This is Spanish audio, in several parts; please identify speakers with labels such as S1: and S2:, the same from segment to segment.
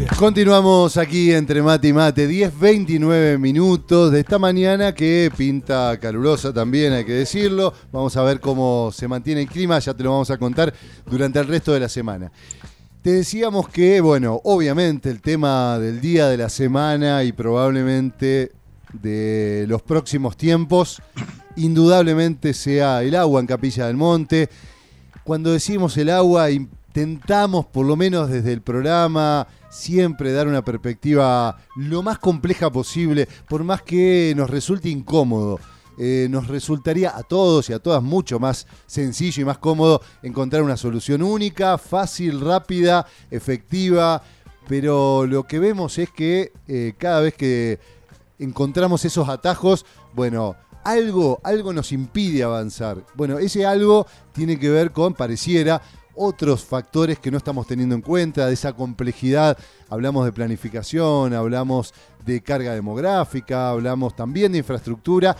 S1: Continuamos aquí entre mate y mate, 10:29 minutos de esta mañana que pinta calurosa también, hay que decirlo. Vamos a ver cómo se mantiene el clima, ya te lo vamos a contar durante el resto de la semana. Te decíamos que, bueno, obviamente el tema del día de la semana y probablemente de los próximos tiempos, indudablemente sea el agua en Capilla del Monte. Cuando decimos el agua, intentamos, por lo menos desde el programa, siempre dar una perspectiva lo más compleja posible, por más que nos resulte incómodo. Nos resultaría a todos y a todas mucho más sencillo y más cómodo encontrar una solución única, fácil, rápida, efectiva, pero lo que vemos es que cada vez que encontramos esos atajos, bueno, algo nos impide avanzar. Bueno, ese algo tiene que ver con, pareciera, otros factores que no estamos teniendo en cuenta, de esa complejidad. Hablamos de planificación, hablamos de carga demográfica, hablamos también de infraestructura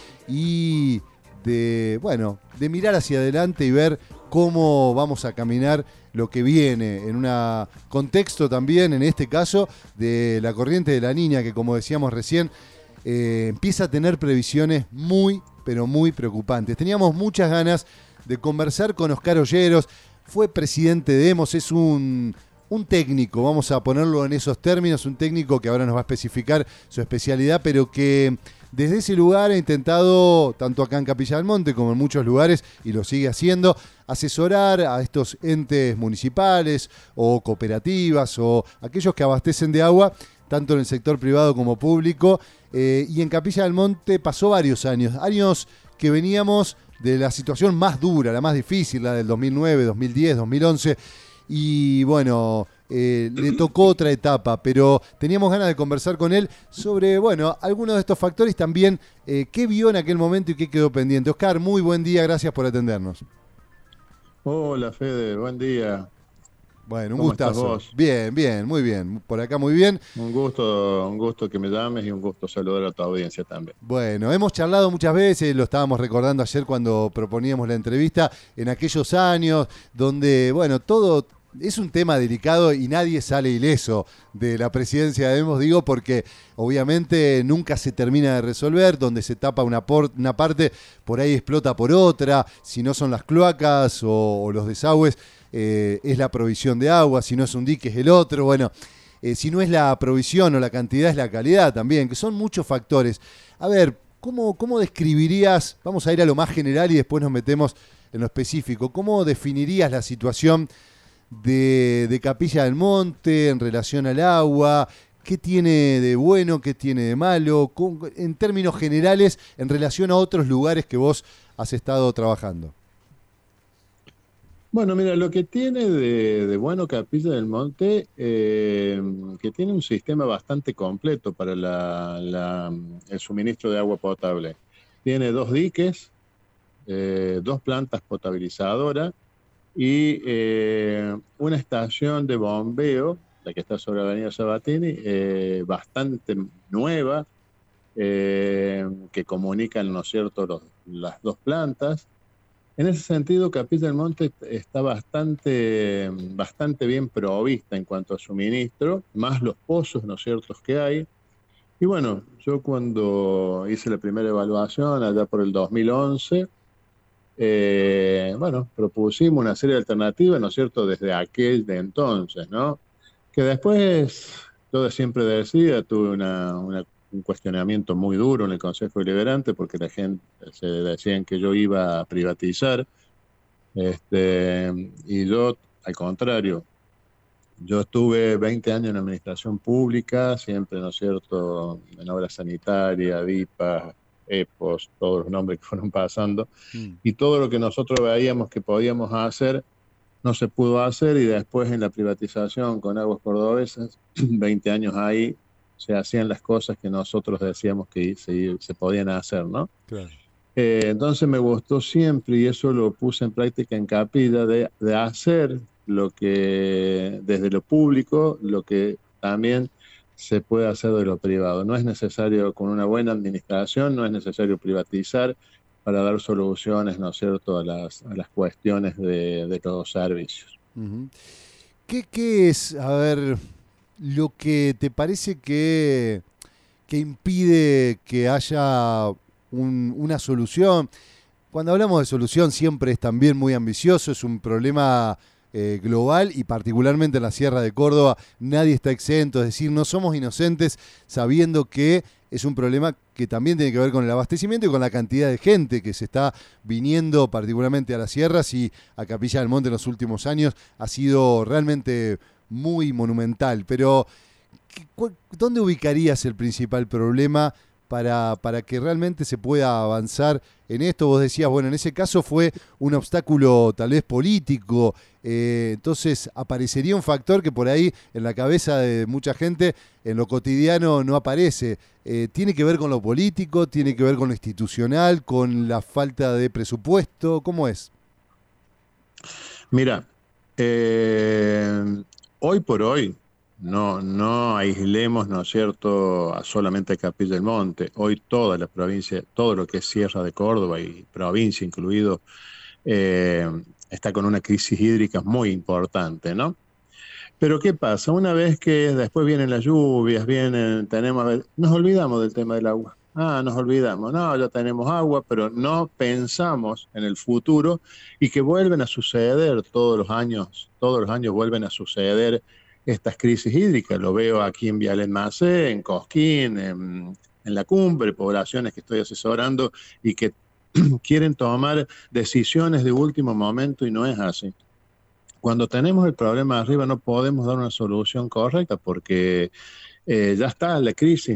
S1: y de mirar hacia adelante y ver cómo vamos a caminar lo que viene en un contexto también, en este caso, de la corriente de la Niña, que como decíamos recién, empieza a tener previsiones muy, pero muy preocupantes. Teníamos muchas ganas de conversar con Oscar Olleros. Fue presidente de Demos, es un técnico, vamos a ponerlo en esos términos, un técnico que ahora nos va a especificar su especialidad, pero que desde ese lugar ha intentado, tanto acá en Capilla del Monte como en muchos lugares, y lo sigue haciendo, asesorar a estos entes municipales o cooperativas o aquellos que abastecen de agua, tanto en el sector privado como público, y en Capilla del Monte pasó varios años que veníamos de la situación más dura, la más difícil, la del 2009, 2010, 2011, y bueno, le tocó otra etapa, pero teníamos ganas de conversar con él sobre, bueno, algunos de estos factores también, qué vio en aquel momento y qué quedó pendiente. Oscar, muy buen día, gracias por atendernos.
S2: Hola Fede, buen día.
S1: Bueno, un
S2: ¿Cómo
S1: gustazo.
S2: estás vos?
S1: Bien, muy bien. Por acá muy bien.
S2: Un gusto que me llames y un gusto saludar a tu audiencia también.
S1: Bueno, hemos charlado muchas veces, lo estábamos recordando ayer cuando proponíamos la entrevista, en aquellos años donde, bueno, todo es un tema delicado y nadie sale ileso de la presidencia de Demos, digo, porque obviamente nunca se termina de resolver, donde se tapa una parte, por ahí explota por otra, si no son las cloacas o los desagües, es la provisión de agua, si no es un dique es el otro, bueno. Si no es la provisión o la cantidad, es la calidad también, que son muchos factores. A ver, ¿cómo describirías, vamos a ir a lo más general y después nos metemos en lo específico, cómo definirías la situación de Capilla del Monte en relación al agua? ¿Qué tiene de bueno, qué tiene de malo? En términos generales, en relación a otros lugares que vos has estado trabajando.
S2: Bueno, mira, lo que tiene de bueno Capilla del Monte, que tiene un sistema bastante completo para el suministro de agua potable. Tiene 2 diques, 2 plantas potabilizadoras y una estación de bombeo, la que está sobre la Avenida Sabatini, bastante nueva, que comunican, ¿no es cierto?, las 2 plantas. En ese sentido, Capilla del Monte está bastante bien provista en cuanto a suministro, más los pozos, ¿no es cierto?, que hay. Y bueno, yo cuando hice la primera evaluación, allá por el 2011, propusimos una serie de alternativas, ¿no es cierto?, desde aquel de entonces, ¿no? Que después, yo siempre decía, tuve un cuestionamiento muy duro en el Consejo Deliberante porque la gente se decían que yo iba a privatizar, y yo, al contrario, yo estuve 20 años en administración pública, siempre, ¿no es cierto?, en obras sanitarias, DIPA, EPOS, todos los nombres que fueron pasando, y todo lo que nosotros veíamos que podíamos hacer, no se pudo hacer, y después en la privatización con Aguas Cordobesas, 20 años ahí, se hacían las cosas que nosotros decíamos que se podían hacer, ¿no?
S1: Claro.
S2: Entonces me gustó siempre, y eso lo puse en práctica en Capilla, de hacer lo que desde lo público, lo que también se puede hacer de lo privado. No es necesario, con una buena administración, no es necesario privatizar para dar soluciones, ¿no es cierto?, a las cuestiones de los servicios.
S1: Uh-huh. ¿Qué es, a ver, lo que te parece que impide que haya una solución. Cuando hablamos de solución siempre es también muy ambicioso, es un problema global y particularmente en la Sierra de Córdoba nadie está exento, es decir, no somos inocentes sabiendo que es un problema que también tiene que ver con el abastecimiento y con la cantidad de gente que se está viniendo particularmente a las sierras, y a Capilla del Monte en los últimos años ha sido realmente muy monumental. Pero ¿dónde ubicarías el principal problema para que realmente se pueda avanzar en esto? Vos decías, bueno, en ese caso fue un obstáculo tal vez político, entonces aparecería un factor que por ahí en la cabeza de mucha gente en lo cotidiano no aparece. ¿Tiene que ver con lo político? ¿Tiene que ver con lo institucional? ¿Con la falta de presupuesto? ¿Cómo es?
S2: Mira, hoy por hoy, no aislemos, ¿no es cierto?, a solamente Capilla del Monte. Hoy toda la provincia, todo lo que es Sierra de Córdoba y provincia incluido, eh, está con una crisis hídrica muy importante, ¿no? Pero ¿qué pasa? Una vez que después vienen las lluvias, nos olvidamos del tema del agua. Nos olvidamos. No, ya tenemos agua, pero no pensamos en el futuro y que vuelven a suceder todos los años vuelven a suceder estas crisis hídricas. Lo veo aquí en Vialén-Macé, en Cosquín, en La Cumbre, poblaciones que estoy asesorando y que quieren tomar decisiones de último momento y no es así. Cuando tenemos el problema arriba no podemos dar una solución correcta porque ya está la crisis,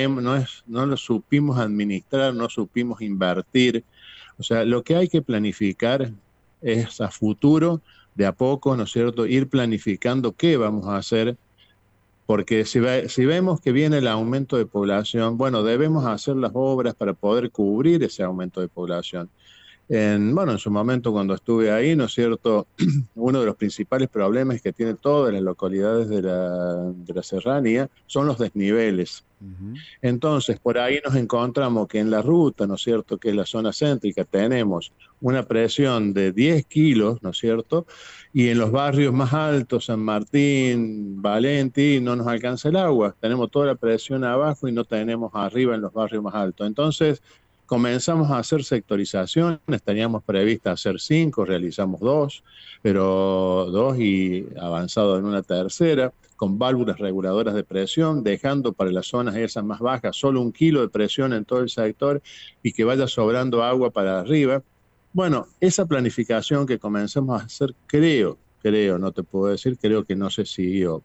S2: no lo supimos administrar, no supimos invertir. O sea, lo que hay que planificar es a futuro, de a poco, ¿no es cierto?, ir planificando qué vamos a hacer, porque si vemos que viene el aumento de población, bueno, debemos hacer las obras para poder cubrir ese aumento de población. En su momento cuando estuve ahí, ¿no es cierto?, uno de los principales problemas que tienen todas las localidades de la serranía son los desniveles.
S1: Ujú.
S2: Entonces, por ahí nos encontramos que en la ruta, ¿no es cierto?, que es la zona céntrica, tenemos una presión de 10 kilos, ¿no es cierto?, y en los barrios más altos, San Martín, Valenti, no nos alcanza el agua. Tenemos toda la presión abajo y no tenemos arriba en los barrios más altos. Entonces, comenzamos a hacer sectorizaciones, teníamos prevista hacer 5, realizamos 2, pero 2 y avanzado en una tercera, con válvulas reguladoras de presión, dejando para las zonas esas más bajas solo 1 kilo de presión en todo el sector y que vaya sobrando agua para arriba. Bueno, esa planificación que comenzamos a hacer, creo, no te puedo decir, creo que no se siguió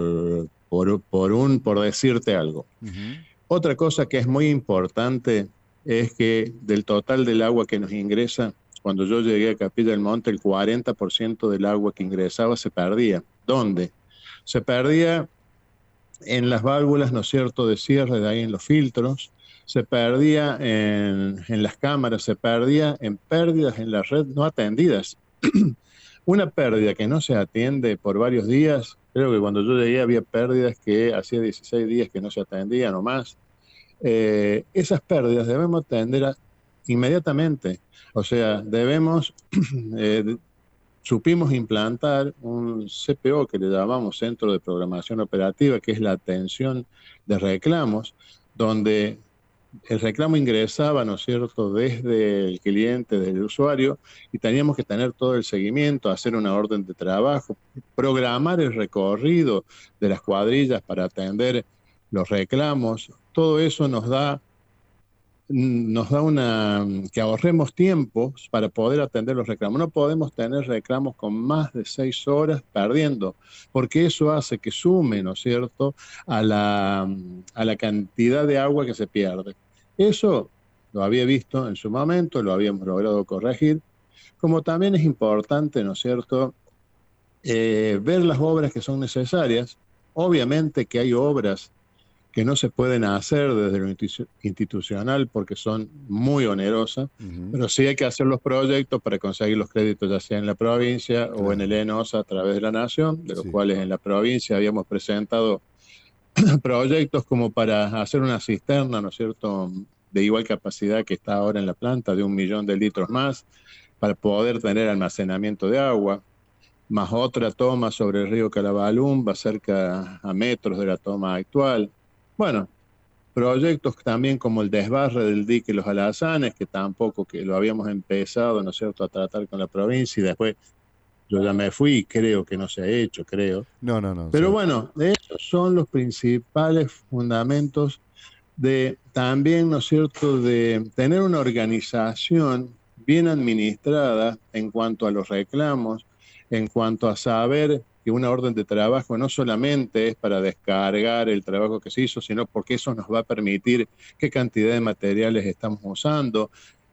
S2: por decirte algo.
S1: Ujú.
S2: Otra cosa que es muy importante es que del total del agua que nos ingresa, cuando yo llegué a Capilla del Monte, el 40% del agua que ingresaba se perdía. ¿Dónde? Se perdía en las válvulas, ¿no es cierto?, de cierre, de ahí en los filtros, se perdía en las cámaras, se perdía en pérdidas en la red no atendidas. Una pérdida que no se atiende por varios días, creo que cuando yo llegué había pérdidas que hacía 16 días que no se atendían o más. Esas pérdidas debemos atender inmediatamente. O sea, supimos implantar un CPO que le llamamos Centro de Programación Operativa, que es la atención de reclamos, donde el reclamo ingresaba, ¿no es cierto?, desde el cliente, desde el usuario, y teníamos que tener todo el seguimiento, hacer una orden de trabajo, programar el recorrido de las cuadrillas para atender los reclamos. Todo eso que ahorremos tiempos para poder atender los reclamos. No podemos tener reclamos con más de 6 horas perdiendo, porque eso hace que sume, ¿no es cierto?, a la cantidad de agua que se pierde. Eso lo había visto en su momento, lo habíamos logrado corregir, como también es importante, ¿no es cierto?, ver las obras que son necesarias. Obviamente que hay obras que no se pueden hacer desde lo institucional porque son muy onerosas,
S1: Ujú.
S2: pero sí hay que hacer los proyectos para conseguir los créditos, ya sea en la provincia o en el
S1: Claro,
S2: ENOSA a través de la Nación, de los
S1: sí.
S2: cuales en la provincia habíamos presentado proyectos como para hacer una cisterna, ¿no es cierto?, de igual capacidad que está ahora en la planta, de 1 millón de litros más, para poder tener almacenamiento de agua. más otra toma sobre el río Calabalumba, cerca a metros de la toma actual. Bueno, proyectos también como el desbarre del dique Los Alazanes, que tampoco, que lo habíamos empezado, ¿no es cierto?, a tratar con la provincia y después yo ya me fui y creo que no se ha hecho, creo.
S1: No, no, no.
S2: Pero bueno, esos son los principales fundamentos de también, ¿no es cierto?, de tener una organización bien administrada en cuanto a los reclamos, en cuanto a saber que una orden de trabajo no solamente es para descargar el trabajo que se hizo, sino porque eso nos va a permitir qué cantidad de materiales estamos usando,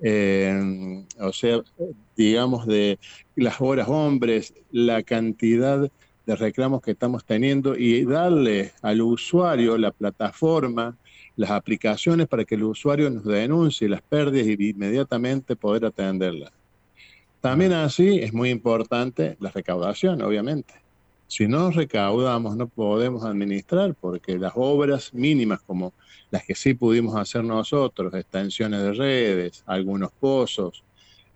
S2: o sea, digamos, de las horas hombres, la cantidad de reclamos que estamos teniendo y darle al usuario la plataforma, las aplicaciones para que el usuario nos denuncie las pérdidas y inmediatamente poder atenderlas. También así es muy importante la recaudación, obviamente. Si no recaudamos, no podemos administrar, porque las obras mínimas como las que sí pudimos hacer nosotros, extensiones de redes, algunos pozos,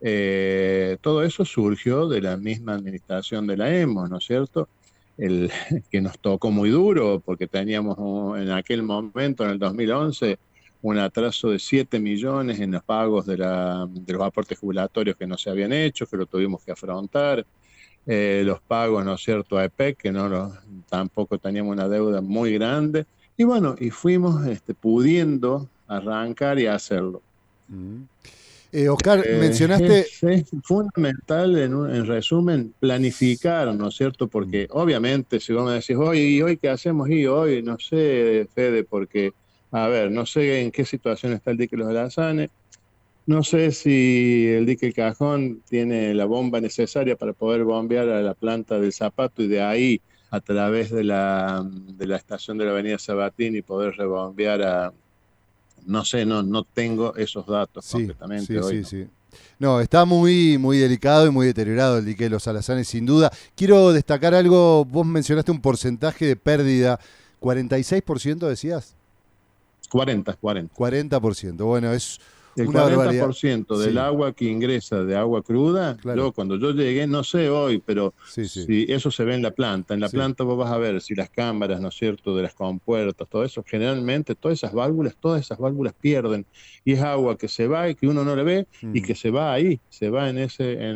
S2: todo eso surgió de la misma administración de la EMO, ¿no es cierto? Que nos tocó muy duro, porque teníamos en aquel momento, en el 2011, un atraso de 7 millones en los pagos de los aportes jubilatorios que no se habían hecho, que lo tuvimos que afrontar. Los pagos, ¿no es cierto?, a EPEC, que tampoco teníamos una deuda muy grande. Y bueno, y fuimos pudiendo arrancar y hacerlo.
S1: Oscar, mencionaste...
S2: Es fundamental, en resumen, planificar, ¿no es cierto? Porque obviamente si vos me decís, ¿hoy qué hacemos? Y hoy, no sé, Fede, porque, a ver, no sé en qué situación está el dique Los Alazanes, no sé si el dique El Cajón tiene la bomba necesaria para poder bombear a la planta del Zapato y de ahí, a través de la estación de la avenida Sabatín y poder rebombear a... No sé, no tengo esos datos completamente hoy.
S1: Sí. No, está muy, muy delicado y muy deteriorado el dique de Los Alazanes, sin duda. Quiero destacar algo, vos mencionaste un porcentaje de pérdida, ¿46% decías?
S2: 40.
S1: 40%, bueno, es
S2: el
S1: una
S2: 40% barbaridad. Del agua que ingresa de agua cruda, claro. Cuando yo llegué, no sé hoy, pero si eso se ve en la planta. En la planta vos vas a ver si las cámaras, ¿no es cierto?, de las compuertas, todo eso, generalmente todas esas válvulas pierden. Y es agua que se va y que uno no le ve y que se va ahí, se va en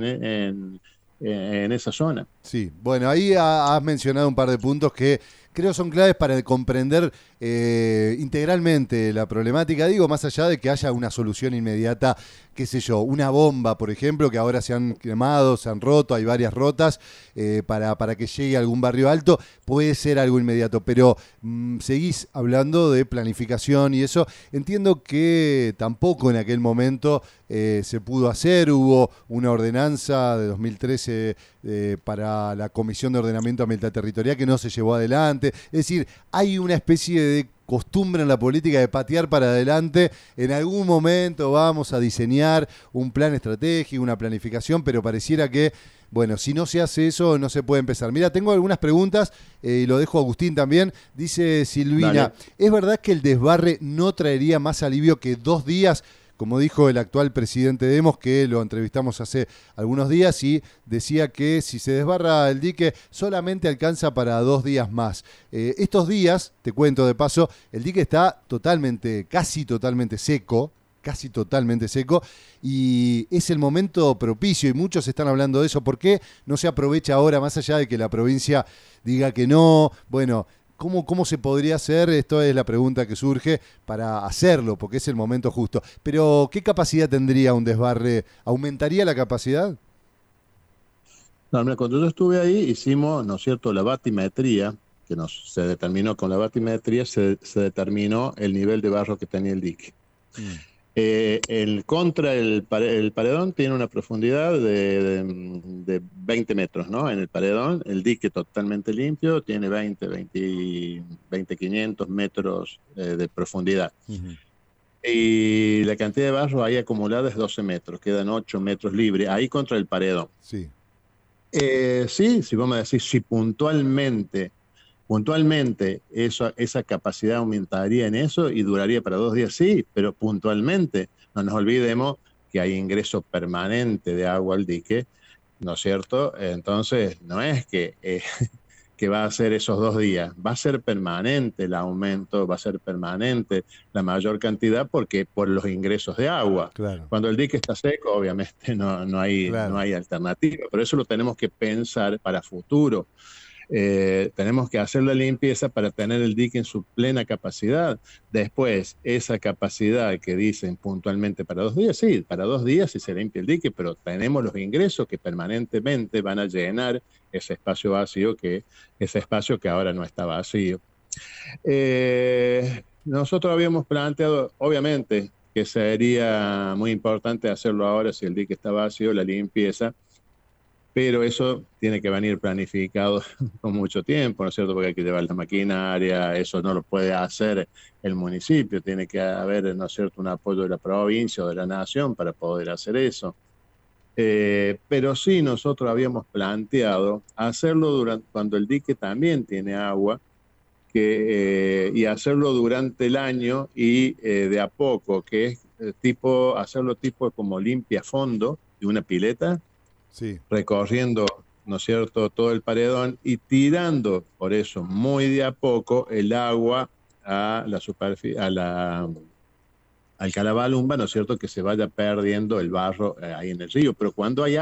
S2: esa zona.
S1: Sí, bueno, ahí has mencionado un par de puntos que creo son claves para comprender integralmente la problemática. Digo, más allá de que haya una solución inmediata, qué sé yo, una bomba, por ejemplo, que ahora se han quemado, se han roto, hay varias rotas, para que llegue a algún barrio alto, puede ser algo inmediato, pero seguís hablando de planificación y eso. Entiendo que tampoco en aquel momento se pudo hacer, hubo una ordenanza de 2013 para la Comisión de Ordenamiento Ambiental Territorial que no se llevó adelante. Es decir, hay una especie de costumbre en la política de patear para adelante. En algún momento vamos a diseñar un plan estratégico, una planificación, pero pareciera que, bueno, si no se hace eso, no se puede empezar. Mira, tengo algunas preguntas y lo dejo a Agustín también. Dice Silvina, dale. ¿Es verdad que el desbarre no traería más alivio que 2 días? Como dijo el actual presidente de Demos, que lo entrevistamos hace algunos días y decía que si se desbarra el dique solamente alcanza para 2 días más. Estos días, te cuento de paso, el dique está casi totalmente seco y es el momento propicio y muchos están hablando de eso. ¿Por qué no se aprovecha ahora, más allá de que la provincia diga que no? Bueno, ¿Cómo se podría hacer? Esto es la pregunta que surge para hacerlo, porque es el momento justo. Pero, ¿qué capacidad tendría un desbarre? ¿Aumentaría la capacidad?
S2: No, mira, cuando yo estuve ahí hicimos, ¿no es cierto?, la batimetría, que se determinó con la batimetría, se determinó el nivel de barro que tenía el dique. El paredón tiene una profundidad de 20 metros, ¿no? En el paredón, el dique totalmente limpio tiene 500 metros de profundidad. Y la cantidad de barro ahí acumulada es 12 metros, quedan 8 metros libres, ahí contra el paredón.
S1: Sí.
S2: Sí, si vos me decís, si puntualmente esa capacidad aumentaría en eso y duraría para 2 días, sí, pero puntualmente no nos olvidemos que hay ingreso permanente de agua al dique ¿no es cierto? Entonces, no es que va a ser esos 2 días, va a ser permanente el aumento, va a ser permanente la mayor cantidad porque por los ingresos de agua.
S1: Claro,
S2: Cuando el dique está seco, obviamente no
S1: claro.
S2: hay alternativa, pero eso lo tenemos que pensar para futuro. Tenemos que hacer la limpieza para tener el dique en su plena capacidad. Después, esa capacidad que dicen puntualmente para 2 días, sí, para 2 días sí se limpia el dique, pero tenemos los ingresos que permanentemente van a llenar ese espacio vacío, ese espacio que ahora no está vacío. Nosotros habíamos planteado, obviamente, que sería muy importante hacerlo ahora si el dique está vacío, la limpieza, pero eso tiene que venir planificado con mucho tiempo, ¿no es cierto? Porque hay que llevar la maquinaria, eso no lo puede hacer el municipio, tiene que haber, ¿no es cierto?, un apoyo de la provincia o de la nación para poder hacer eso. Pero sí nosotros habíamos planteado hacerlo cuando el dique también tiene agua, y hacerlo durante el año y de a poco, que es hacerlo tipo como limpia fondo de una pileta,
S1: Sí.
S2: recorriendo, ¿no es cierto?, todo el paredón y tirando, por eso, muy de a poco el agua a la superficie, al Calabalumba, ¿no es cierto?, que se vaya perdiendo el barro ahí en el río. Pero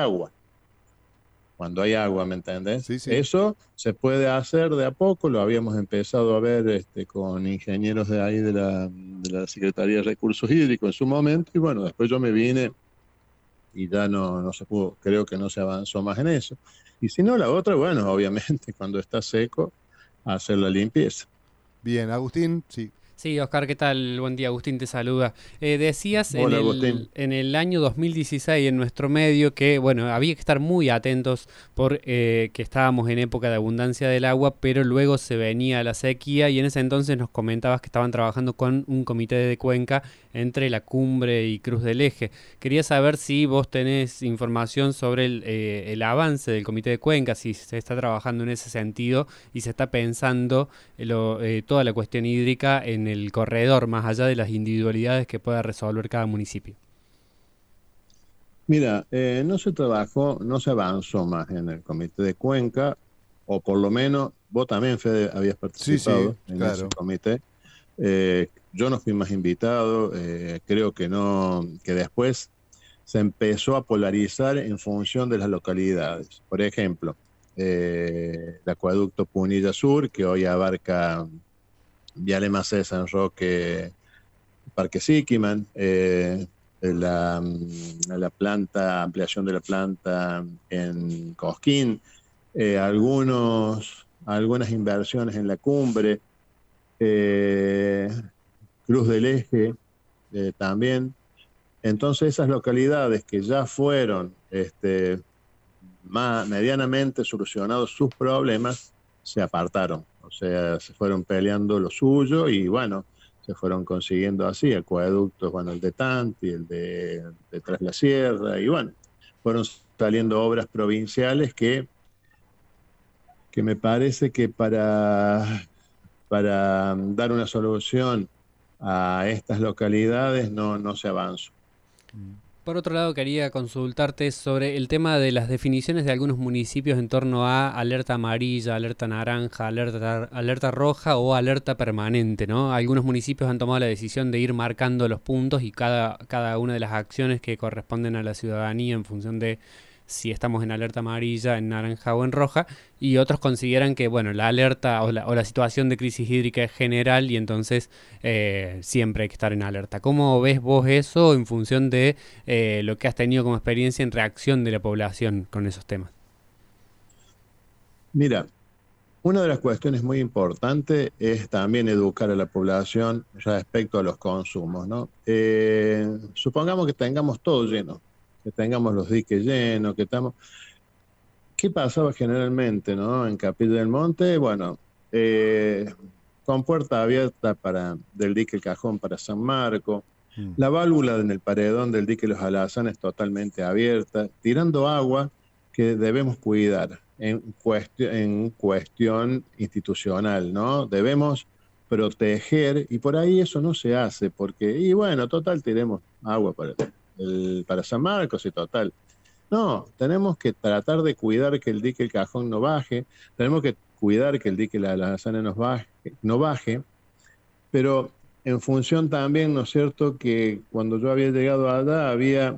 S2: cuando hay agua, ¿me entendés?
S1: Sí, sí.
S2: Eso se puede hacer de a poco, lo habíamos empezado a ver con ingenieros de ahí de la Secretaría de Recursos Hídricos en su momento, y bueno, después yo me vine y ya no se pudo, creo que no se avanzó más en eso. Y si no, la otra, bueno, obviamente cuando está seco, hacer la limpieza.
S1: Bien, Agustín, sí.
S3: Sí, Oscar, ¿qué tal? Buen día, Agustín te saluda. Decías
S2: Hola, Agustín.
S3: en el año 2016 en nuestro medio que, bueno, había que estar muy atentos por que estábamos en época de abundancia del agua, pero luego se venía la sequía y en ese entonces nos comentabas que estaban trabajando con un comité de cuenca entre La Cumbre y Cruz del Eje. Quería saber si vos tenés información sobre el avance del comité de cuenca, si se está trabajando en ese sentido y se está pensando toda la cuestión hídrica en el corredor, más allá de las individualidades que pueda resolver cada municipio.
S2: Mira, no se trabajó, no se avanzó más en el comité de cuenca, o por lo menos vos también, Fede, habías
S1: Sí, sí,
S2: participado en ese
S1: claro.
S2: comité. Yo no fui más invitado, creo que no, que después se empezó a polarizar en función de las localidades. Por ejemplo, el acueducto Punilla Sur, que hoy abarca Viale Macé, San Roque, Parque Siquiman, la ampliación de la planta en Cosquín, algunas inversiones en la Cumbre, eh, Cruz del Eje también. Entonces esas localidades que ya fueron medianamente solucionados sus problemas, se apartaron, o sea, se fueron peleando lo suyo y bueno, se fueron consiguiendo así acueductos, bueno, el de Tanti, el de Tras la Sierra, y bueno, fueron saliendo obras provinciales que me parece que para dar una solución a estas localidades no se avanzó.
S3: Por otro lado, quería consultarte sobre el tema de las definiciones de algunos municipios en torno a alerta amarilla, alerta naranja, alerta roja o alerta permanente, ¿no? Algunos municipios han tomado la decisión de ir marcando los puntos y cada una de las acciones que corresponden a la ciudadanía en función de si estamos en alerta amarilla, en naranja o en roja, y otros consideran que, bueno, la alerta o la situación de crisis hídrica es general y entonces siempre hay que estar en alerta. ¿Cómo ves vos eso en función de lo que has tenido como experiencia en reacción de la población con esos temas?
S2: Mira, una de las cuestiones muy importantes es también educar a la población respecto a los consumos, ¿no? Supongamos que tengamos todo lleno, que tengamos los diques llenos, que estamos... ¿Qué pasaba generalmente, no? En Capilla del Monte, bueno, con puerta abierta del dique El Cajón para San Marco, la válvula en el paredón del dique Los Alazanes totalmente abierta, tirando agua que debemos cuidar en cuestión institucional, ¿no? Debemos proteger, y por ahí eso no se hace, porque, y bueno, total, tiremos agua para San Marcos y total. No, tenemos que tratar de cuidar que el dique El Cajón no baje, tenemos que cuidar que el dique La Alazana no baje, pero en función también, ¿no es cierto?, que cuando yo había llegado allá había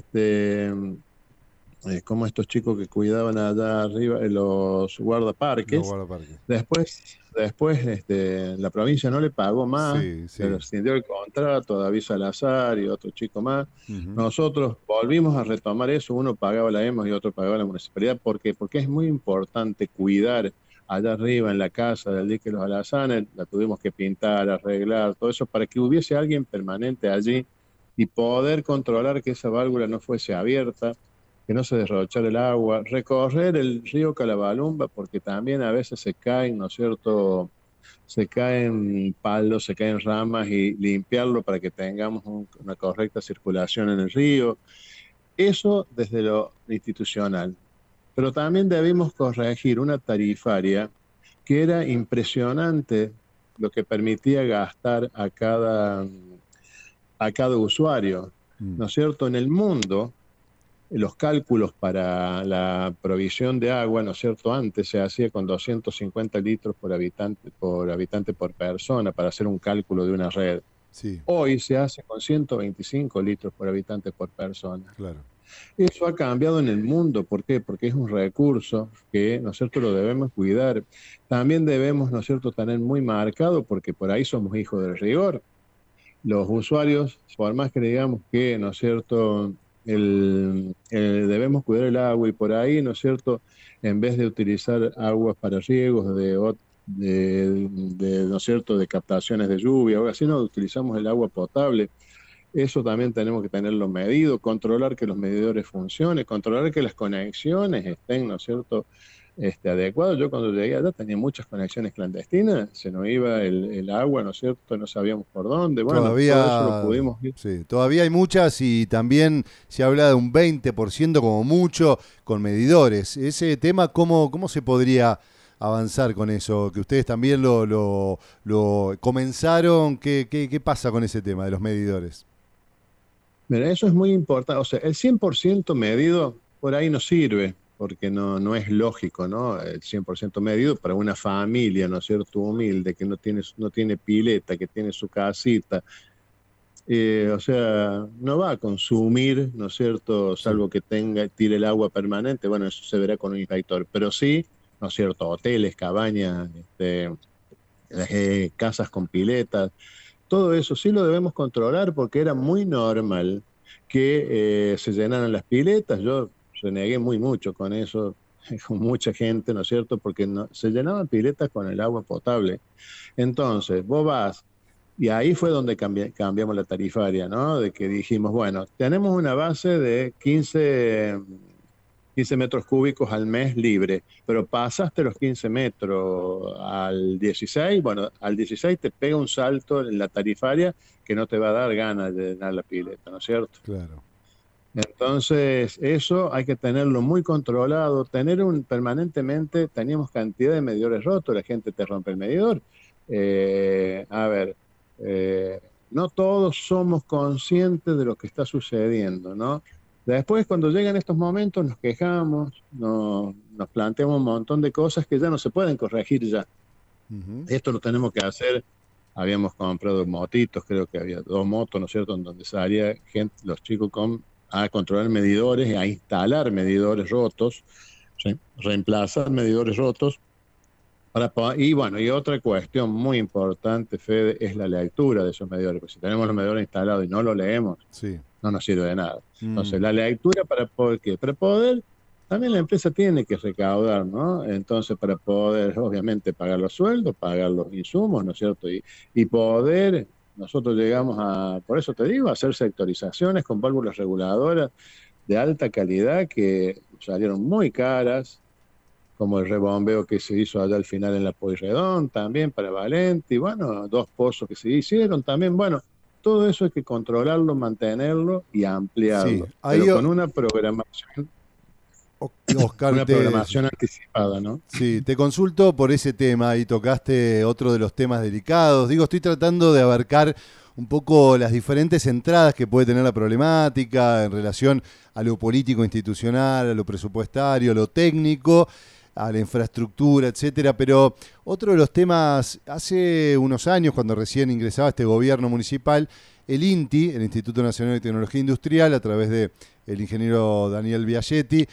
S2: como estos chicos que cuidaban allá arriba, los
S1: Los
S2: guardaparques.
S1: guardaparques.
S2: Después la provincia no le pagó más,
S1: Sí,
S2: se
S1: sí.
S2: rescindió el contrato, David Salazar y otro chico más.
S1: Ujú.
S2: Nosotros volvimos a retomar eso, uno pagaba la EMOS y otro pagaba la municipalidad. ¿Por qué? Porque es muy importante cuidar allá arriba en la casa del dique Los Alazanes, la tuvimos que pintar, arreglar, todo eso, para que hubiese alguien permanente allí y poder controlar que esa válvula no fuese abierta, que no se derrochara el agua, recorrer el río Calabalumba, porque también a veces se caen, ¿no es cierto?, se caen palos, se caen ramas y limpiarlo para que tengamos una correcta circulación en el río. Eso desde lo institucional. Pero también debimos corregir una tarifaria que era impresionante lo que permitía gastar a cada usuario,
S1: Mm.
S2: ¿no es cierto? En el mundo, los cálculos para la provisión de agua, ¿no es cierto? Antes se hacía con 250 litros por habitante por persona para hacer un cálculo de una red.
S1: Sí,
S2: Hoy se hace con 125 litros por habitante por persona.
S1: claro.
S2: Eso ha cambiado en el mundo. ¿Por qué? Porque es un recurso que, ¿no es cierto?, lo debemos cuidar. También debemos, ¿no es cierto?, tener muy marcado, porque por ahí somos hijos del rigor. Los usuarios, por más que digamos que, ¿no es cierto?, debemos cuidar el agua y por ahí, ¿no es cierto?, en vez de utilizar aguas para riegos ¿no es cierto?, de captaciones de lluvia o algo así, no utilizamos el agua potable. Eso también tenemos que tenerlo medido, controlar que los medidores funcionen, controlar que las conexiones estén, ¿no es cierto?, adecuadas. Yo cuando llegué allá tenía muchas conexiones clandestinas, se nos iba el agua, ¿no es cierto?, no sabíamos por dónde. Bueno, todo eso lo
S1: Todavía,
S2: pudimos ir.
S1: sí, todavía hay muchas y también se habla de un 20% como mucho con medidores. Ese tema, ¿cómo se podría avanzar con eso? Que ustedes también lo comenzaron. ¿Qué pasa con ese tema de los medidores?
S2: Mira, eso es muy importante. O sea, el 100% medido por ahí no sirve, porque no es lógico, ¿no? El 100% medido para una familia, ¿no es cierto?, humilde, que no tiene pileta, que tiene su casita. O sea, no va a consumir, ¿no es cierto?,
S1: Sí,
S2: salvo que tire el agua permanente. Bueno, eso se verá con un inspector. Pero sí, ¿no es cierto?, hoteles, cabañas, casas con piletas. Todo eso sí lo debemos controlar porque era muy normal que se llenaran las piletas. Yo renegué mucho con eso, con mucha gente, ¿no es cierto? Porque se llenaban piletas con el agua potable. Entonces, vos vas, y ahí fue donde cambiamos la tarifaria, ¿no? De que dijimos, bueno, tenemos una base de 15 metros cúbicos al mes libre, pero pasaste los 15 metros al 16, bueno, al 16 te pega un salto en la tarifaria que no te va a dar ganas de llenar la pileta, ¿no es cierto?
S1: claro.
S2: Entonces, eso hay que tenerlo muy controlado, permanentemente, teníamos cantidad de medidores rotos, la gente te rompe el medidor. A ver, eh, no todos somos conscientes de lo que está sucediendo, ¿no? Después, cuando llegan estos momentos, nos quejamos, nos planteamos un montón de cosas que ya no se pueden corregir ya.
S1: Ujú.
S2: Esto lo tenemos que hacer. Habíamos comprado motitos, creo que había 2 motos, ¿no es cierto?, en donde salía gente, los chicos a controlar medidores, a instalar medidores rotos, ¿sí?, reemplazar medidores rotos. Y bueno, y otra cuestión muy importante, Fede, es la lectura de esos medidores, porque si tenemos los medidores instalados y no los leemos,
S1: Sí.
S2: no nos sirve de nada. Entonces,
S1: Mm.
S2: la lectura para poder, también la empresa tiene que recaudar, ¿no? Entonces, para poder, obviamente, pagar los sueldos, pagar los insumos, ¿no es cierto? Y poder, nosotros llegamos por eso te digo, a hacer sectorizaciones con válvulas reguladoras de alta calidad que salieron muy caras, como el rebombeo que se hizo allá al final en la Pueyrredón, también para Valente, y bueno, 2 pozos que se hicieron también. Bueno, todo eso hay que controlarlo, mantenerlo y
S1: Sí,
S2: ampliarlo,
S1: ahí
S2: pero con una programación.
S1: Oscar,
S2: una programación anticipada, ¿no?
S1: Sí, te consulto por ese tema y tocaste otro de los temas delicados. Digo, estoy tratando de abarcar un poco las diferentes entradas que puede tener la problemática en relación a lo político institucional, a lo presupuestario, a lo técnico, a la infraestructura, etcétera. Pero otro de los temas, hace unos años, cuando recién ingresaba este gobierno municipal, el INTI, el Instituto Nacional de Tecnología Industrial, a través de el ingeniero Daniel Biagietti,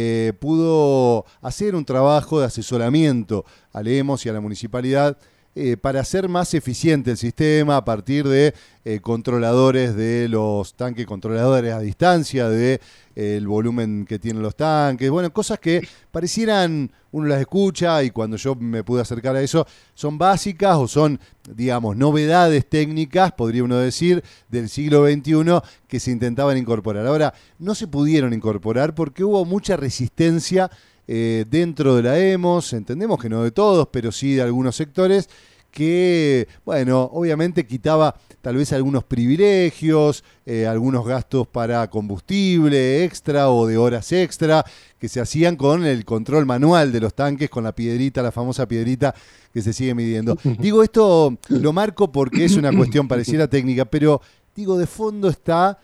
S1: pudo hacer un trabajo de asesoramiento a Lemos y a la municipalidad para hacer más eficiente el sistema a partir de controladores de los tanques, controladores a distancia de el volumen que tienen los tanques, bueno, cosas que parecieran, uno las escucha y cuando yo me pude acercar a eso, son básicas o son, digamos, novedades técnicas, podría uno decir, del siglo XXI que se intentaban incorporar. Ahora, no se pudieron incorporar porque hubo mucha resistencia dentro de la EMOS, entendemos que no de todos, pero sí de algunos sectores, que, bueno, obviamente quitaba tal vez algunos privilegios, algunos gastos para combustible extra o de horas extra, que se hacían con el control manual de los tanques, con la piedrita, la famosa piedrita que se sigue midiendo. Digo, esto lo marco porque es una cuestión pareciera técnica, pero digo, de fondo está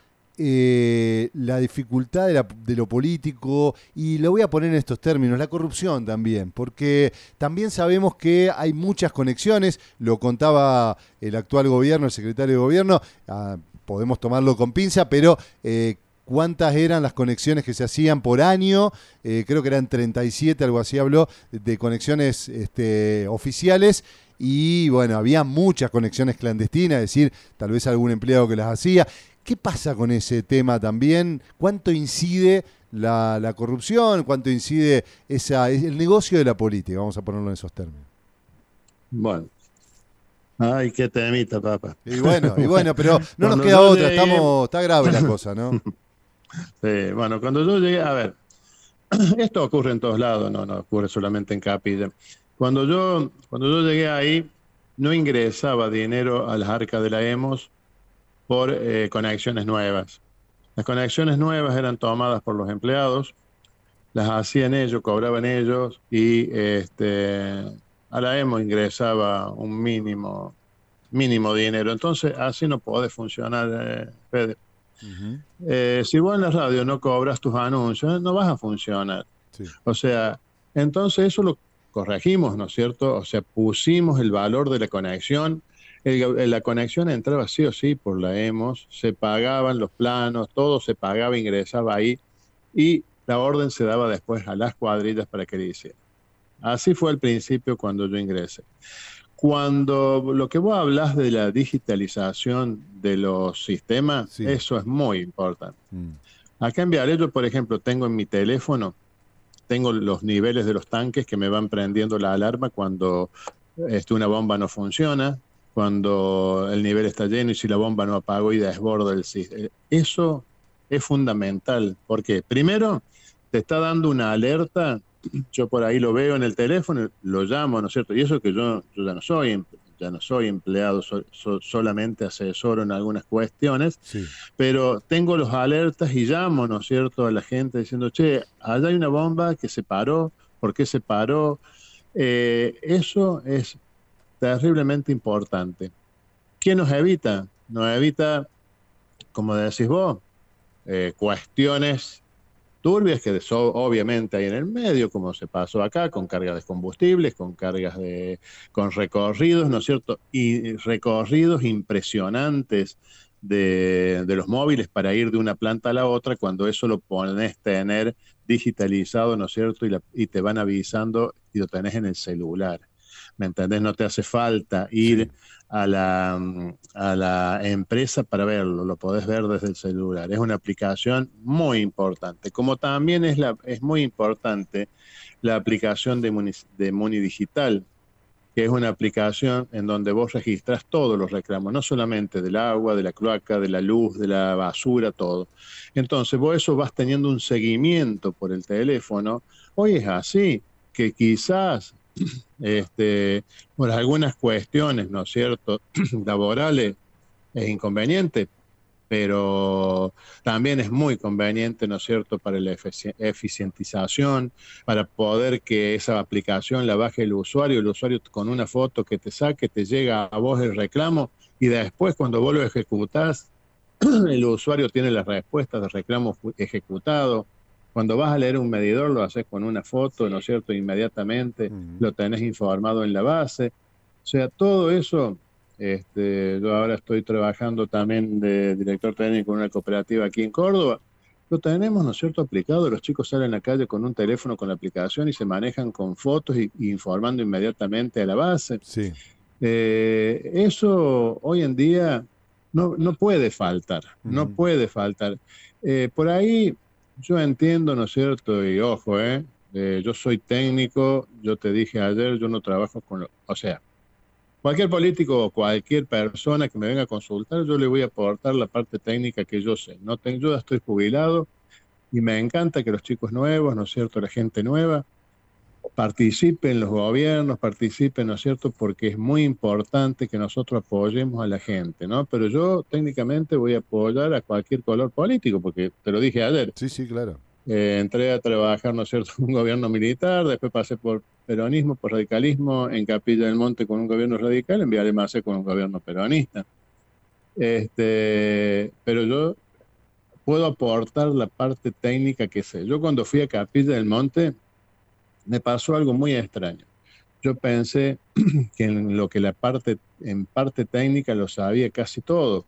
S1: la dificultad de lo político, y lo voy a poner en estos términos, la corrupción también, porque también sabemos que hay muchas conexiones, lo contaba el actual gobierno, el secretario de gobierno, podemos tomarlo con pinza, pero cuántas eran las conexiones que se hacían por año, creo que eran 37, algo así habló, de conexiones oficiales. Y bueno, había muchas conexiones clandestinas, es decir, tal vez algún empleado que las hacía. ¿Qué pasa con ese tema también? ¿Cuánto incide la corrupción? ¿Cuánto incide el negocio de la política? Vamos a ponerlo en esos términos.
S2: Bueno. Ay, qué temita, papá.
S1: Y bueno, pero no nos queda otra, está grave la cosa, ¿no?
S2: Sí, bueno, cuando yo llegué, a ver, esto ocurre en todos lados, no ocurre solamente en Capilla. Cuando yo llegué ahí, no ingresaba dinero a las arcas de la EMOS por conexiones nuevas. Las conexiones nuevas eran tomadas por los empleados, las hacían ellos, cobraban ellos, y a la EMOS ingresaba un mínimo dinero. Entonces, así no puede funcionar, Fede. Uh-huh. Si vos en la radio no cobras tus anuncios, no vas a funcionar. Sí. O sea, entonces eso lo corregimos, ¿no es cierto? O sea, pusimos el valor de la conexión. La conexión entraba sí o sí por la EMOS, se pagaban los planos, todo se pagaba, ingresaba ahí, y la orden se daba después a las cuadrillas para que lo hicieran. Así fue al principio cuando yo ingresé. Cuando lo que vos hablas de la digitalización de los sistemas, sí, eso es muy importante. Acá en Vialello, por ejemplo, tengo en mi teléfono, tengo los niveles de los tanques que me van prendiendo la alarma cuando una bomba no funciona, cuando el nivel está lleno y si la bomba no apagó y desborda el sistema. Eso es fundamental, porque primero te está dando una alerta, yo por ahí lo veo en el teléfono, lo llamo, ¿no es cierto? Y eso que yo ya no soy empleado, solamente asesoro en algunas cuestiones, sí, pero tengo los alertas y llamo, ¿no es cierto?, a la gente diciendo, che, allá hay una bomba que se paró, ¿por qué se paró? Eso es terriblemente importante. ¿Qué nos evita? Nos evita, como decís vos, cuestiones turbias que obviamente hay en el medio, como se pasó acá, con cargas de combustibles, con recorridos, ¿no es cierto? Y recorridos impresionantes de los móviles para ir de una planta a la otra, cuando eso lo pones tener digitalizado, ¿no es cierto? Y te van avisando y lo tenés en el celular. ¿Me entendés? No te hace falta ir, sí, a la empresa para verlo, lo podés ver desde el celular. Es una aplicación muy importante, como también es muy importante la aplicación de Muni Digital, que es una aplicación en donde vos registras todos los reclamos, no solamente del agua, de la cloaca, de la luz, de la basura, todo. Entonces vos eso vas teniendo un seguimiento por el teléfono. Hoy es así, que quizás por algunas cuestiones, ¿no es cierto?, laborales, es inconveniente, pero también es muy conveniente, ¿no es cierto?, para la eficientización, para poder que esa aplicación la baje el usuario con una foto que te saque, te llega a vos el reclamo, y después cuando vos lo ejecutás, el usuario tiene las respuestas de reclamo ejecutado. Cuando vas a leer un medidor, lo haces con una foto, ¿no es cierto?, inmediatamente, lo tenés informado en la base. O sea, todo eso, yo ahora estoy trabajando también de director técnico en una cooperativa aquí en Córdoba, lo tenemos, ¿no es cierto?, aplicado. Los chicos salen a la calle con un teléfono con la aplicación y se manejan con fotos y informando inmediatamente a la base.
S1: Sí.
S2: Eso hoy en día no puede faltar, no puede faltar. Por ahí yo entiendo, ¿no es cierto? Y ojo, yo soy técnico, yo te dije ayer, yo no trabajo o sea, cualquier político o cualquier persona que me venga a consultar, yo le voy a aportar la parte técnica que yo sé. Yo ya estoy jubilado y me encanta que los chicos nuevos, ¿no es cierto?, la gente nueva, participen los gobiernos, participen, ¿no es cierto?, porque es muy importante que nosotros apoyemos a la gente, ¿no? Pero yo técnicamente voy a apoyar a cualquier color político, porque te lo dije ayer.
S1: Sí, sí, claro.
S2: Entré a trabajar, ¿no es cierto?, en un gobierno militar, después pasé por peronismo, por radicalismo, en Capilla del Monte con un gobierno radical, en Viale Macé con un gobierno peronista. Pero yo puedo aportar la parte técnica que sé. Yo cuando fui a Capilla del Monte, me pasó algo muy extraño. Yo pensé que en parte técnica lo sabía casi todo,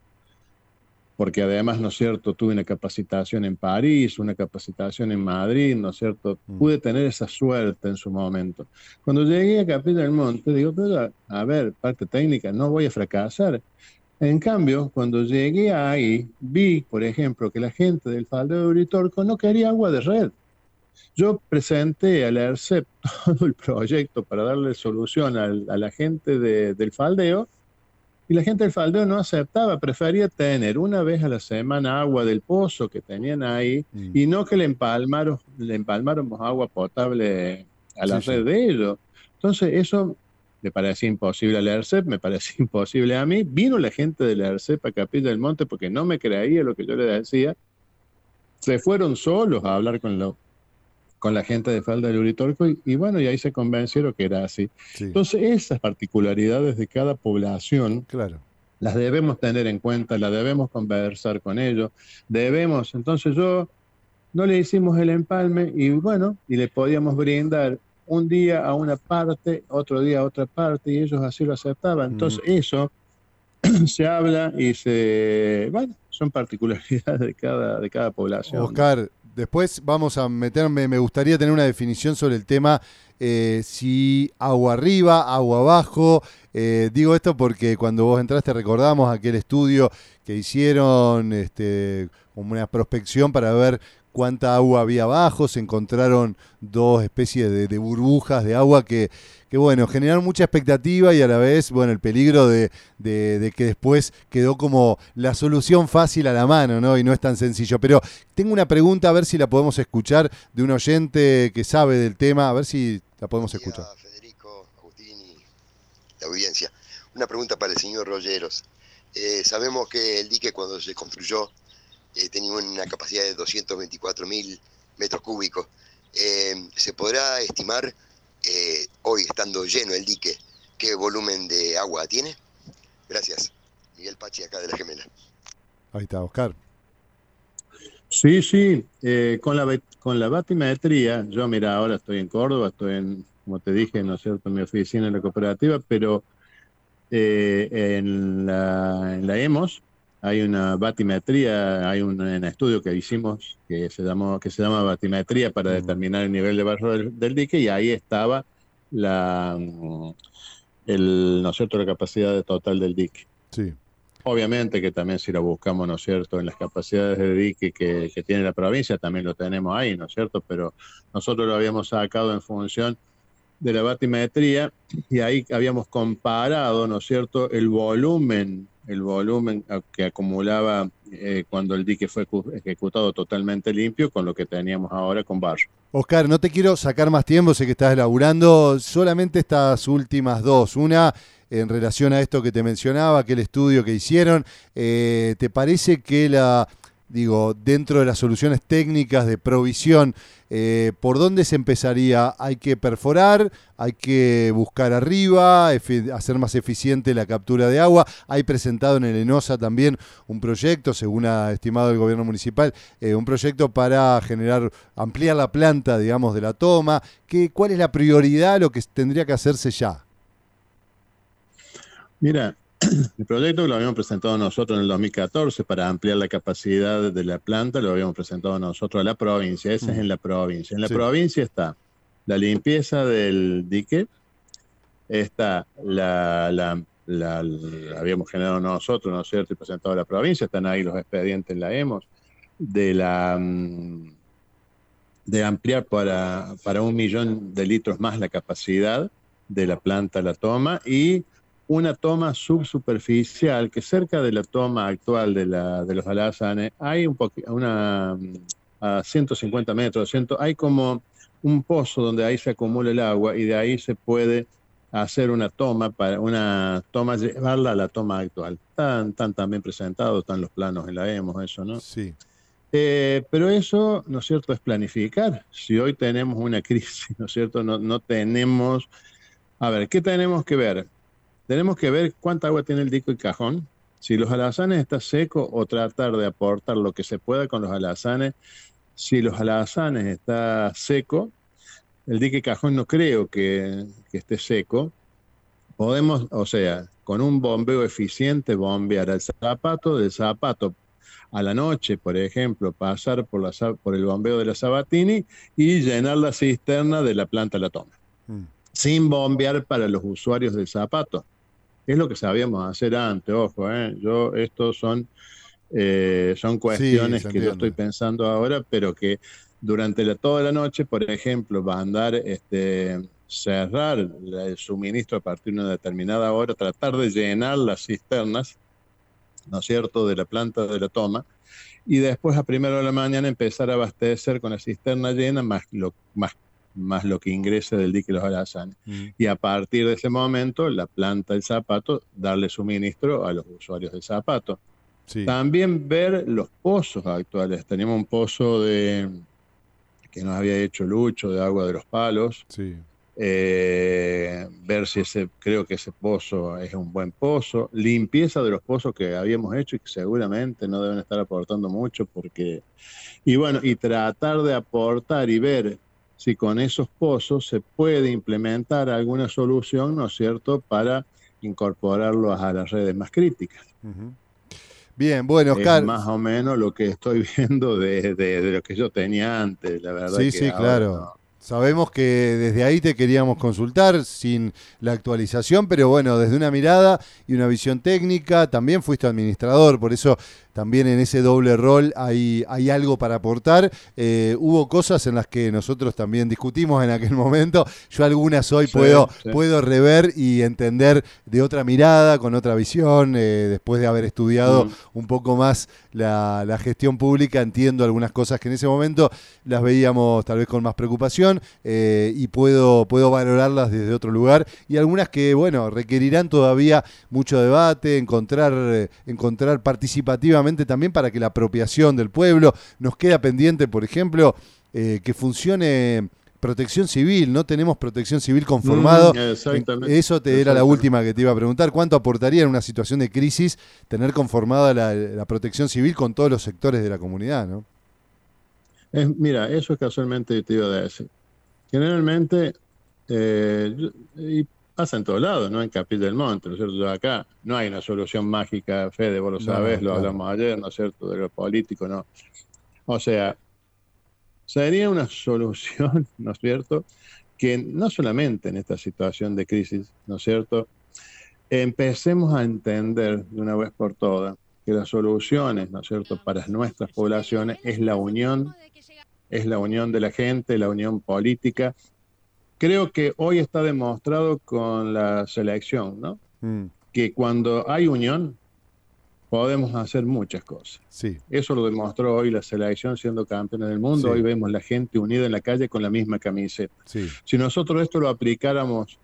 S2: porque además, ¿no es cierto?, tuve una capacitación en París, una capacitación en Madrid, ¿no es cierto? Pude tener esa suerte en su momento. Cuando llegué a Capilla del Monte, digo, pero a ver, parte técnica, no voy a fracasar. En cambio, cuando llegué ahí, vi, por ejemplo, que la gente del Faldeo de Uritorco no quería agua de red. Yo presenté al ERCEP todo el proyecto para darle solución a la gente del Faldeo, y la gente del Faldeo no aceptaba, prefería tener una vez a la semana agua del pozo que tenían ahí, y no que le empalmáramos agua potable a la red de ellos. Entonces eso le parecía imposible al ERCEP, me parecía imposible a mí. Vino la gente del ERCEP a Capilla del Monte porque no me creía lo que yo le decía. Se fueron solos a hablar con la gente de Falda del Uritorco, y bueno, y ahí se convencieron que era así. Sí. Entonces, esas particularidades de cada población,
S1: claro,
S2: las debemos tener en cuenta, las debemos conversar con ellos, entonces no le hicimos el empalme, y bueno, y le podíamos brindar un día a una parte, otro día a otra parte, y ellos así lo aceptaban. Entonces, eso se habla y bueno, son particularidades de cada población.
S1: Oscar, después vamos a meterme, me gustaría tener una definición sobre el tema, si agua arriba, agua abajo. Digo esto porque cuando vos entraste recordamos aquel estudio que hicieron, como una prospección para ver cuánta agua había abajo. Se encontraron dos especies de burbujas de agua que bueno, generaron mucha expectativa, y a la vez, bueno, el peligro de que después quedó como la solución fácil a la mano, ¿no? Y no es tan sencillo. Pero tengo una pregunta, a ver si la podemos escuchar, de un oyente que sabe del tema, a ver si la podemos escuchar.
S4: Federico, Agustín y la audiencia. Una pregunta para el señor Rolleros. Sabemos que el dique, cuando se construyó, tenía una capacidad de 224.000 metros cúbicos. ¿Se podrá estimar, hoy estando lleno el dique, qué volumen de agua tiene? Gracias. Miguel Pachi, acá de La Gemela.
S1: Ahí está, Oscar.
S2: Sí, con la batimetría, yo mira, ahora estoy en Córdoba, como te dije, ¿no es cierto?, en mi oficina en la cooperativa, pero en la EMOS hay una batimetría, hay un estudio que hicimos que se llama batimetría para determinar el nivel de barro del dique, y ahí estaba ¿no es cierto?, la capacidad total del dique.
S1: Sí.
S2: Obviamente que también, si lo buscamos, ¿no es cierto?, en las capacidades de dique que tiene la provincia, también lo tenemos ahí, ¿no es cierto?, pero nosotros lo habíamos sacado en función de la batimetría, y ahí habíamos comparado, ¿no es cierto?, el volumen que acumulaba cuando el dique fue ejecutado totalmente limpio con lo que teníamos ahora con barro.
S1: Oscar, no te quiero sacar más tiempo, sé que estás laburando, solamente estas últimas dos. Una, en relación a esto que te mencionaba, aquel estudio que hicieron, ¿te parece que dentro de las soluciones técnicas de provisión, ¿por dónde se empezaría? ¿Hay que perforar? ¿Hay que buscar arriba? ¿Hacer más eficiente la captura de agua? Hay presentado en el ENOSA también un proyecto, según ha estimado el gobierno municipal, un proyecto para ampliar la planta, digamos, de la toma. ¿Cuál es la prioridad, lo que tendría que hacerse ya?
S2: Mira, el proyecto lo habíamos presentado nosotros en el 2014 para ampliar la capacidad de la planta, lo habíamos presentado nosotros a la provincia, esa es en la provincia. En la provincia está la limpieza del dique, está la habíamos generado nosotros, ¿no es cierto?, y presentado a la provincia, están ahí los expedientes, la hemos, de ampliar para 1 millón de litros más la capacidad de la planta, la toma, y una toma subsuperficial que cerca de la toma actual de los alazanes hay a 150 metros, hay como un pozo donde ahí se acumula el agua y de ahí se puede hacer una toma, llevarla a la toma actual. Están también presentados, están los planos en la EMOS, eso, ¿no?
S1: Sí.
S2: Pero eso, ¿no es cierto?, es planificar. Si hoy tenemos una crisis, ¿no es cierto?, no tenemos... A ver, ¿qué tenemos que ver? Tenemos que ver cuánta agua tiene el dique y cajón, si los alazanes están secos o tratar de aportar lo que se pueda con los alazanes. Si los alazanes está seco, el dique y cajón no creo que esté seco. Podemos, o sea, con un bombeo eficiente, bombear al zapato, del zapato a la noche, por ejemplo, pasar por el bombeo de la Sabatini y llenar la cisterna de la planta La Toma. Sin bombear para los usuarios del zapato. Es lo que sabíamos hacer antes, ojo, estos son cuestiones que yo estoy pensando ahora, pero que durante toda la noche, por ejemplo, va a andar, cerrar el suministro a partir de una determinada hora, tratar de llenar las cisternas, ¿no es cierto?, de la planta de La Toma, y después a primera hora de la mañana empezar a abastecer con la cisterna llena más lo que ingrese del dique Los Alazanes. Y a partir de ese momento, la planta del zapato, darle suministro a los usuarios del zapato. Sí. También ver los pozos actuales. Tenemos un pozo que nos había hecho Lucho, de agua de los palos.
S1: Sí.
S2: Ver si creo que ese pozo es un buen pozo. Limpieza de los pozos que habíamos hecho y que seguramente no deben estar aportando mucho y tratar de aportar y ver si con esos pozos se puede implementar alguna solución, ¿no es cierto?, para incorporarlos a las redes más críticas.
S1: Bien, bueno, Oscar.
S2: Es más o menos lo que estoy viendo de lo que yo tenía antes, la verdad.
S1: Sí, claro. No. Sabemos que desde ahí te queríamos consultar sin la actualización, pero bueno, desde una mirada y una visión técnica, también fuiste administrador, por eso también en ese doble rol hay algo para aportar. Hubo cosas en las que nosotros también discutimos en aquel momento. Yo algunas hoy puedo rever y entender de otra mirada, con otra visión. Después de haber estudiado un poco más la gestión pública, entiendo algunas cosas que en ese momento las veíamos tal vez con más preocupación y puedo valorarlas desde otro lugar. Y algunas que, bueno, requerirán todavía mucho debate, encontrar participativamente también para que la apropiación del pueblo nos queda pendiente, por ejemplo, que funcione protección civil. No tenemos protección civil conformado. Eso era la última que te iba a preguntar. ¿Cuánto aportaría en una situación de crisis tener conformada la protección civil con todos los sectores de la comunidad, ¿no?
S2: Mira, eso es casualmente te iba a decir. Generalmente, y pasa en todos lados, ¿no? En Capilla del Monte, ¿no es cierto? Acá no hay una solución mágica, Fede, vos lo sabés, lo hablamos ayer, ¿no es cierto? De lo político, ¿no? O sea, sería una solución, ¿no es cierto?, que no solamente en esta situación de crisis, ¿no es cierto?, empecemos a entender de una vez por todas que las soluciones, ¿no es cierto?, para nuestras poblaciones es la unión de la gente, la unión política. Creo que hoy está demostrado con la selección, ¿no? Que cuando hay unión, podemos hacer muchas cosas.
S1: Sí.
S2: Eso lo demostró hoy la selección siendo campeona del mundo.
S1: Sí.
S2: Hoy vemos la gente unida en la calle con la misma camiseta.
S1: Sí.
S2: Si nosotros esto lo aplicáramos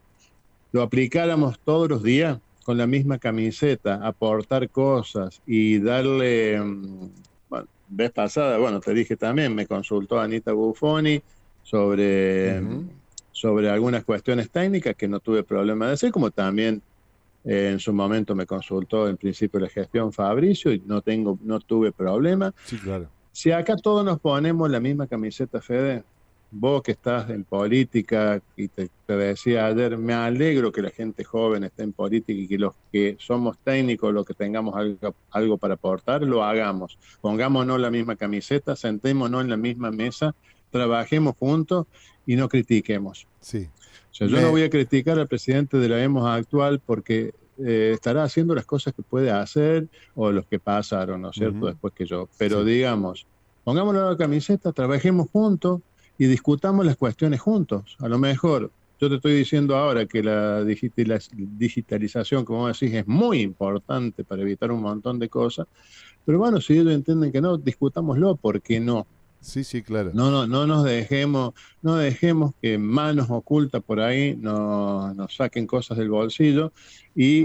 S2: todos los días con la misma camiseta, aportar cosas y darle, bueno, vez pasada, bueno, te dije también, me consultó Anita Buffoni sobre algunas cuestiones técnicas que no tuve problema de hacer, como también en su momento me consultó en principio la gestión Fabricio y no tuve problema.
S1: Sí, claro.
S2: Si acá todos nos ponemos la misma camiseta, Fede, vos que estás en política, y te decía ayer, me alegro que la gente joven esté en política y que los que somos técnicos, los que tengamos algo para aportar, lo hagamos. Pongámonos la misma camiseta, sentémonos en la misma mesa, trabajemos juntos y no critiquemos.
S1: Sí.
S2: O sea, yo no voy a criticar al presidente de la EMOS actual porque estará haciendo las cosas que puede hacer o los que pasaron, ¿no es cierto?, después que yo. Pero digamos, pongámonos la camiseta, trabajemos juntos y discutamos las cuestiones juntos. A lo mejor, yo te estoy diciendo ahora que la digitalización, como decís, es muy importante para evitar un montón de cosas, pero bueno, si ellos entienden que no, discutámoslo, ¿por qué no?
S1: Sí, sí, claro.
S2: No nos dejemos que manos ocultas por ahí nos saquen cosas del bolsillo y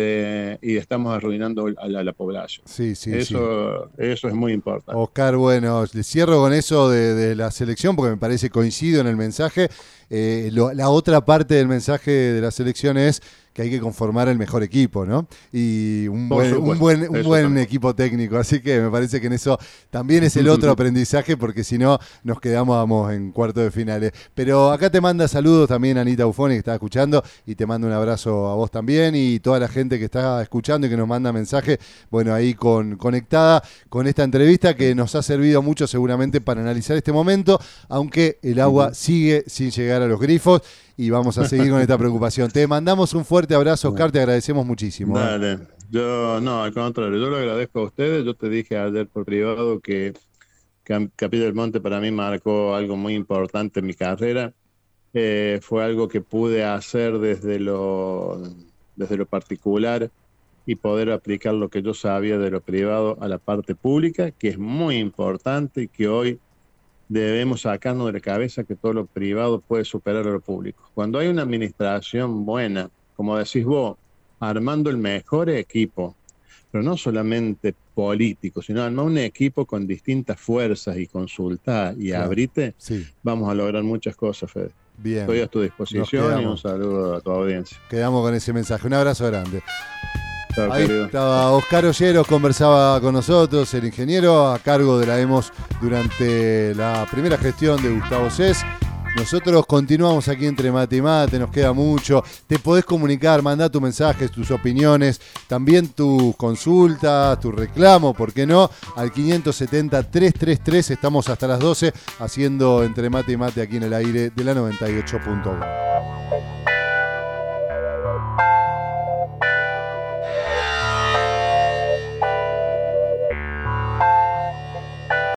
S2: estamos arruinando a la población.
S1: Sí, sí,
S2: eso es muy importante.
S1: Oscar, bueno, le cierro con eso de la selección porque me parece coincido en el mensaje. La otra parte del mensaje de la selección es que hay que conformar el mejor equipo, ¿no? Y un buen equipo técnico. Así que me parece que en eso también es el otro aprendizaje, porque si no nos quedamos en cuartos de finales. Pero acá te manda saludos también Anita Buffoni, que está escuchando, y te mando un abrazo a vos también y toda la gente que está escuchando y que nos manda mensajes, bueno, ahí conectada con esta entrevista que nos ha servido mucho seguramente para analizar este momento, aunque el agua sigue sin llegar a los grifos. Y vamos a seguir con esta preocupación. Te mandamos un fuerte abrazo, Oscar, te agradecemos muchísimo.
S2: Dale, al contrario, yo lo agradezco a ustedes. Yo te dije ayer por privado que Capilla del Monte para mí marcó algo muy importante en mi carrera. Fue algo que pude hacer desde lo particular y poder aplicar lo que yo sabía de lo privado a la parte pública, que es muy importante y que hoy debemos sacarnos de la cabeza que todo lo privado puede superar a lo público. Cuando hay una administración buena, como decís vos, armando el mejor equipo, pero no solamente político, sino armar un equipo con distintas fuerzas y consultar y abrite, vamos a lograr muchas cosas, Fede.
S1: Bien.
S2: Estoy a tu disposición y un saludo a tu audiencia.
S1: Quedamos con ese mensaje. Un abrazo grande. Ahí
S2: querido.
S1: Estaba Oscar Olleros, conversaba con nosotros, el ingeniero a cargo de la EMOS durante la primera gestión de Gustavo Cés. Nosotros continuamos aquí entre mate y mate, nos queda mucho. Te podés comunicar, mandá tus mensajes, tus opiniones, también tus consultas, tu reclamo, ¿por qué no? Al 570-333, estamos hasta las 12 haciendo entre mate y mate aquí en el aire de la 98.1.